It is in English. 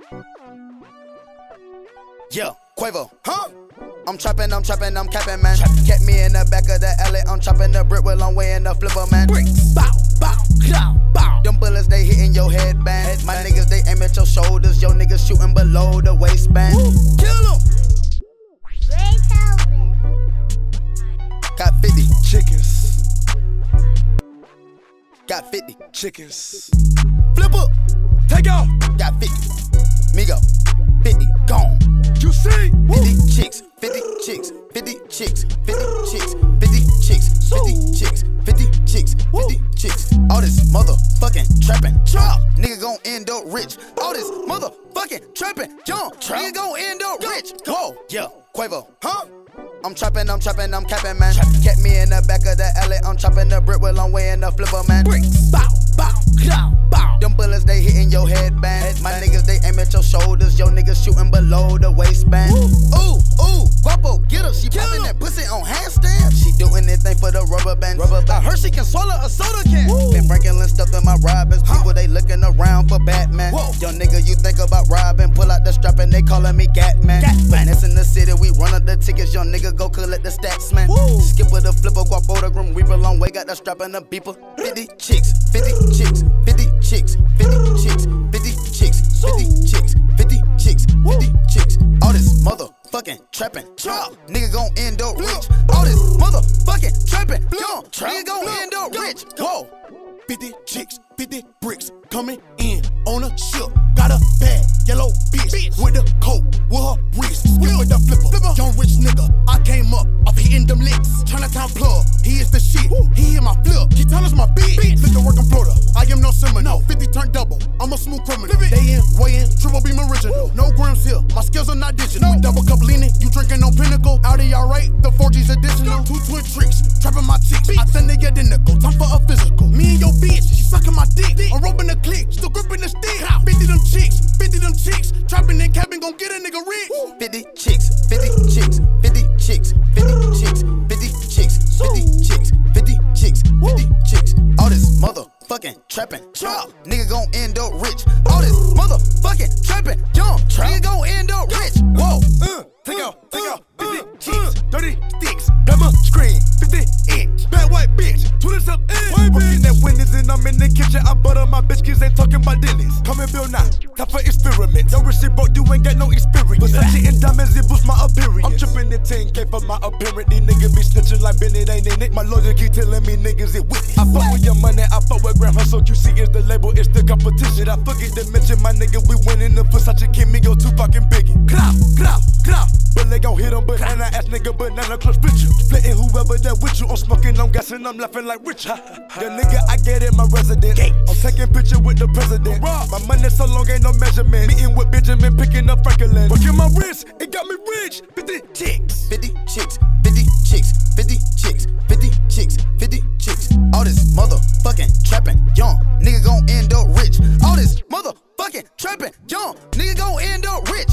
Yeah, Quavo, huh? I'm trapping, I'm capping, man. Kept me in the back of the alley, I'm chopping the brick while I'm weighing the flipper, man. Bricks, bow, bow, bow, bow. Them bullets, they hitting your headband. My niggas, they aim at your shoulders. Your niggas shooting below the waistband. Woo. Kill them. Got 50 chickens. Got 50 chickens. Flipper, take off. Got 50. Migo, 50 gone. You see? 50 chicks, 50 chicks, 50 chicks, 50 chicks, 50 chicks, 50 chicks, 50 chicks, 50 chicks. All this motherfucking trapping, drop. Nigga gon' end up rich. All this motherfucking trapping, young. Nigga gon' end up rich. Whoa, yeah, Quavo, huh? I'm trapping, I'm capping, man. Kept me in the back of the alley, I'm chopping the brick while I'm weighing the flipper, man. Bricks, bow, bow, bow, bow. Them bullets, they hitting your headband. My niggas, they aim at your shoulders. Your niggas shooting below the waistband. Ooh, ooh, Guapo, get her. She popping that pussy on handstand. She doing anything for the rubber band. I heard she can swallow a soda can. Been Franklin stuff in my Robins. People, they looking around for Batman. Young nigga, you think about robbing. Pull out the strap and they calling me Gatman. Finance in the city, we run up the tickets. Young nigga, go collect the stacks, man. Skip with the flipper, Guapo, the Grim Reaper. Long way, got the strap and the beeper. 50 chicks, 50 chicks, 50 chicks, 50 chicks, 50 chicks, 50 chicks, 50 chicks, 50 chicks. All this motherfucking trapping, drop. Nigga gon' end up rich. All this motherfucking trapping, young. Nigga gon' end up rich. Whoa. 50 chicks, 50 bricks, coming in on a ship. Got a bad yellow bitch with a coat, with her wrist. Skip with the flipper, young rich nigga. I came up off hitting them licks. Chinatown plug, he is the shit. He hit my flip, he tell us my bitch. Look at work in Florida, I am no Seminole. 50 turn double, I'm a smooth criminal. They in, way in, triple beam original. No grams here, my skills are not digital. We double cup leaning, you drinking on Pinnacle. Audi alright, the 4G's additional. Two twin tricks, trapping my chicks. I send they get the nickel, time for a physical. Me and your bitch, she sucking my dick. I'm roping the click, still gripping the stick. 50 them chicks, trapping and capping, gon' get a nigga rich. 50 chicks, 50 chicks, 50 chicks, 50 chicks, 50 chicks, 50 chicks, 50 chicks, 50 chicks. All this motherfucking trapping, drop. Nigga gon' end up rich. All this motherfucking trapping, young. Nigga gon' end up rich. Whoa. Take out, 50 chicks, 30 sticks, diamond screen, 50 inch, bad white bitch, 20 up in. Working at Wendy's and I'm in the kitchen. I butter my bitch, kids ain't talking about Dennis. Come and build now, time for experiment. Don't receive, bro, you ain't got no experience. Versace and diamonds, it boosts my appearance. I'm tripping the 10K for my appearance. These niggas be snitching like Bennett ain't in it. My lawyer keep telling me niggas it witness. I fuck with your money, I fuck with Graham Hustle. QC is the label, it's the competition. I forget to mention my nigga, we winning the Versace Kimmy, go Tupac and Biggie. Clap, clap, clap. But they gon' hit 'em, banana ass nigga, banana clutch bitch you. Splitting whoever that with you. I'm smoking, I'm gassing, I'm laughing like Richard. The nigga, I get it, my resident. I'm taking picture with the president. My money so long, ain't no measurement. Meeting with Benjamin, picking up Franklin. Working my wrist, it got me rich. 50 chicks, 50 chicks, 50 chicks, 50 chicks, 50 chicks, 50 chicks. All this motherfucking trapping, young. Nigga gon' end up rich. All this motherfucking trapping, young. Nigga gon' end up rich.